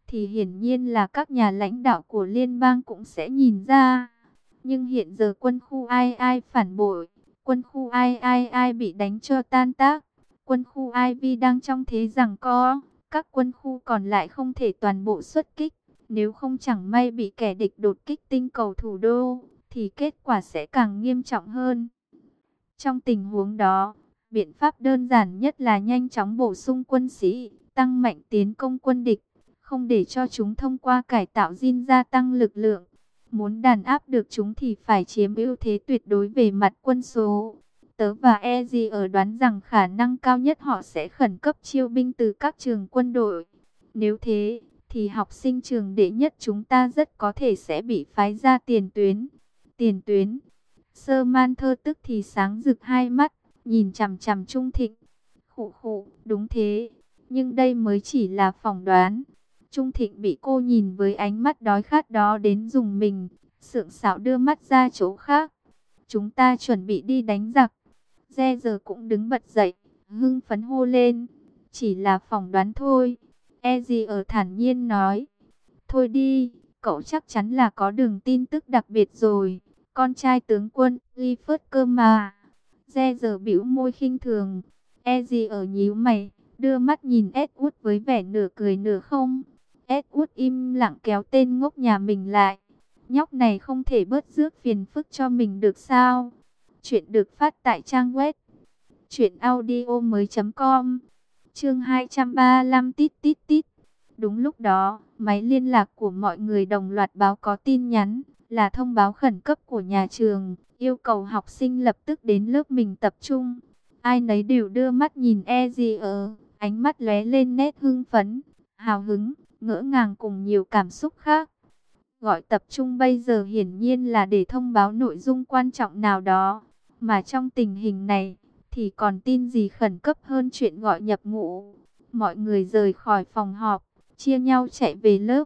Speaker 1: thì hiển nhiên là các nhà lãnh đạo của liên bang cũng sẽ nhìn ra. Nhưng hiện giờ quân khu ai ai phản bội, quân khu ai ai ai bị đánh cho tan tác, quân khu Ivy đang trong thế giằng co, các quân khu còn lại không thể toàn bộ xuất kích. Nếu không chẳng may bị kẻ địch đột kích tinh cầu thủ đô, thì kết quả sẽ càng nghiêm trọng hơn. Trong tình huống đó, biện pháp đơn giản nhất là nhanh chóng bổ sung quân sĩ, tăng mạnh tiến công quân địch, không để cho chúng thông qua cải tạo gene gia tăng lực lượng. Muốn đàn áp được chúng thì phải chiếm ưu thế tuyệt đối về mặt quân số. Tớ và Eji ở đoán rằng khả năng cao nhất họ sẽ khẩn cấp chiêu binh từ các trường quân đội. Nếu thế, thì học sinh trường đệ nhất chúng ta rất có thể sẽ bị phái ra tiền tuyến. Tiền tuyến. Sơ Man Thơ tức thì sáng rực hai mắt, nhìn chằm chằm Trung Thịnh. Khụ khụ, đúng thế, nhưng đây mới chỉ là phỏng đoán. Trung Thịnh bị cô nhìn với ánh mắt đói khát đó đến rùng mình, sượng sạo đưa mắt ra chỗ khác. Chúng ta chuẩn bị đi đánh giặc. Re giờ cũng đứng bật dậy, hưng phấn hô lên. Chỉ là phỏng đoán thôi. E gì ở thản nhiên nói. Thôi đi, cậu chắc chắn là có đường tin tức đặc biệt rồi. Con trai tướng quân, Clifford cơ mà. Re giờ bĩu môi khinh thường. E gì ở nhíu mày, đưa mắt nhìn Edward với vẻ nửa cười nửa không. Edward im lặng kéo tên ngốc nhà mình lại. Nhóc này không thể bớt rước phiền phức cho mình được sao? Chuyện được phát tại trang web truyệnaudiomoi.com. Chương 235 tít tít tít. Đúng lúc đó, máy liên lạc của mọi người đồng loạt báo có tin nhắn, là thông báo khẩn cấp của nhà trường, yêu cầu học sinh lập tức đến lớp mình tập trung. Ai nấy đều đưa mắt nhìn Ezier, ánh mắt lóe lên nét hưng phấn, hào hứng, ngỡ ngàng cùng nhiều cảm xúc khác. Gọi tập trung bây giờ hiển nhiên là để thông báo nội dung quan trọng nào đó, mà trong tình hình này thì còn tin gì khẩn cấp hơn chuyện gọi nhập ngũ. Mọi người rời khỏi phòng họp, chia nhau chạy về lớp.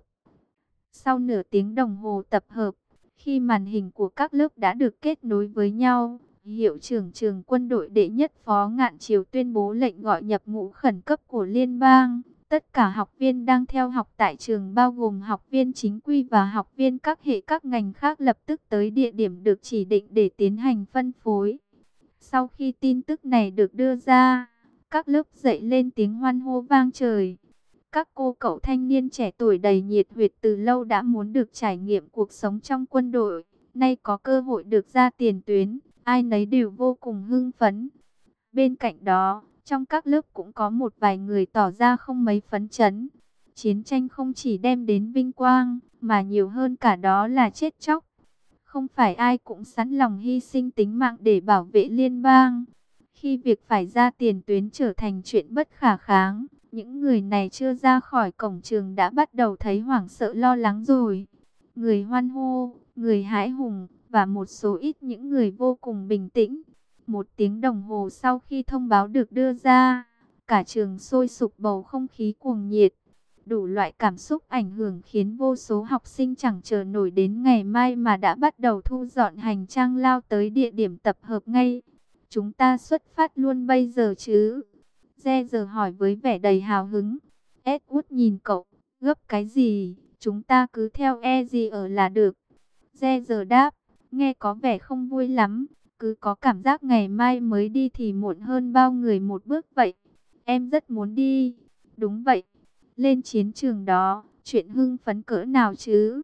Speaker 1: Sau nửa tiếng đồng hồ tập hợp, khi màn hình của các lớp đã được kết nối với nhau, hiệu trưởng trường quân đội đệ nhất Phó Ngạn Triều tuyên bố lệnh gọi nhập ngũ khẩn cấp của liên bang. Tất cả học viên đang theo học tại trường bao gồm học viên chính quy và học viên các hệ các ngành khác lập tức tới địa điểm được chỉ định để tiến hành phân phối. Sau khi tin tức này được đưa ra, các lớp dậy lên tiếng hoan hô vang trời. Các cô cậu thanh niên trẻ tuổi đầy nhiệt huyết từ lâu đã muốn được trải nghiệm cuộc sống trong quân đội, nay có cơ hội được ra tiền tuyến, ai nấy đều vô cùng hưng phấn. Bên cạnh đó, trong các lớp cũng có một vài người tỏ ra không mấy phấn chấn. Chiến tranh không chỉ đem đến vinh quang, mà nhiều hơn cả đó là chết chóc. Không phải ai cũng sẵn lòng hy sinh tính mạng để bảo vệ liên bang. Khi việc phải ra tiền tuyến trở thành chuyện bất khả kháng, những người này chưa ra khỏi cổng trường đã bắt đầu thấy hoảng sợ lo lắng rồi. Người hoan hô, người hãi hùng, và một số ít những người vô cùng bình tĩnh. Một tiếng đồng hồ sau khi thông báo được đưa ra, cả trường sôi sục bầu không khí cuồng nhiệt. Đủ loại cảm xúc ảnh hưởng khiến vô số học sinh chẳng chờ nổi đến ngày mai mà đã bắt đầu thu dọn hành trang lao tới địa điểm tập hợp ngay. Chúng ta xuất phát luôn bây giờ chứ? Re giờ hỏi với vẻ đầy hào hứng. Edward nhìn cậu, gấp cái gì? Chúng ta cứ theo Eji ở là được. Re giờ đáp, nghe có vẻ không vui lắm. Cứ có cảm giác ngày mai mới đi thì muộn hơn bao người một bước vậy. Em rất muốn đi. Đúng vậy. Lên chiến trường đó, chuyện hưng phấn cỡ nào chứ?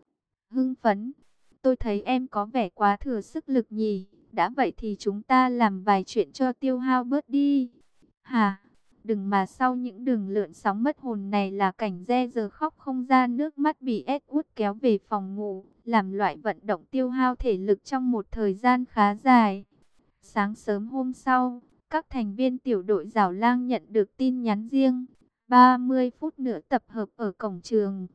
Speaker 1: Hưng phấn? Tôi thấy em có vẻ quá thừa sức lực nhỉ. Đã vậy thì chúng ta làm vài chuyện cho tiêu hao bớt đi. Hà, đừng mà sau những đường lượn sóng mất hồn này là cảnh Re giờ khóc không ra nước mắt bị Edward kéo về phòng ngủ, làm loại vận động tiêu hao thể lực trong một thời gian khá dài. Sáng sớm hôm sau, các thành viên tiểu đội Giảo Lang nhận được tin nhắn riêng. 30 phút nữa tập hợp ở cổng trường.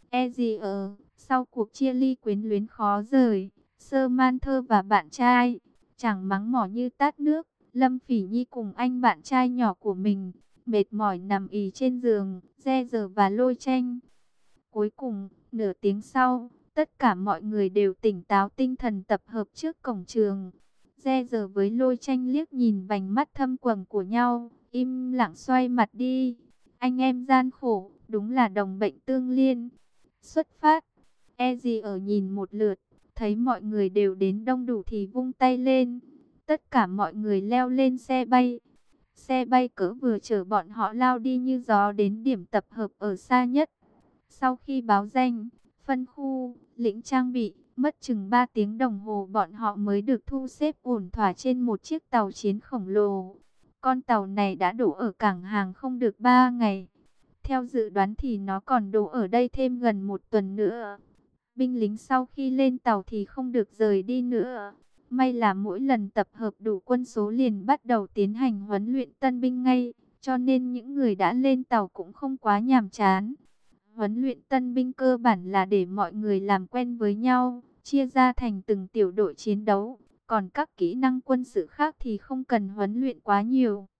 Speaker 1: Sau cuộc chia ly quyến luyến khó rời, Sơ Man Thơ và bạn trai, chẳng mắng mỏ như tát nước, Lâm Phỉ Nhi cùng anh bạn trai nhỏ của mình, mệt mỏi nằm ì trên giường, Re giờ và Lôi Tranh. Cuối cùng, nửa tiếng sau, tất cả mọi người đều tỉnh táo tinh thần tập hợp trước cổng trường. Re giờ với Lôi Tranh liếc nhìn vành mắt thâm quầng của nhau, im lặng xoay mặt đi. Anh em gian khổ, Đúng là đồng bệnh tương liên. Xuất phát. E ở nhìn một lượt, thấy mọi người đều đến đông đủ thì vung tay lên. Tất cả mọi người leo lên xe bay. Xe bay cỡ vừa chở bọn họ lao đi như gió đến điểm tập hợp ở xa nhất. Sau khi báo danh, phân khu, lĩnh trang bị, mất chừng 3 tiếng đồng hồ bọn họ mới được thu xếp ổn thỏa trên một chiếc tàu chiến khổng lồ. Con tàu này đã đổ ở cảng hàng không được 3 ngày. Theo dự đoán thì nó còn đổ ở đây thêm gần 1 tuần nữa. Binh lính sau khi lên tàu thì không được rời đi nữa. May là mỗi lần tập hợp đủ quân số liền bắt đầu tiến hành huấn luyện tân binh ngay, cho nên những người đã lên tàu cũng không quá nhàm chán. Huấn luyện tân binh cơ bản là để mọi người làm quen với nhau, chia ra thành từng tiểu đội chiến đấu. Còn các kỹ năng quân sự khác thì không cần huấn luyện quá nhiều.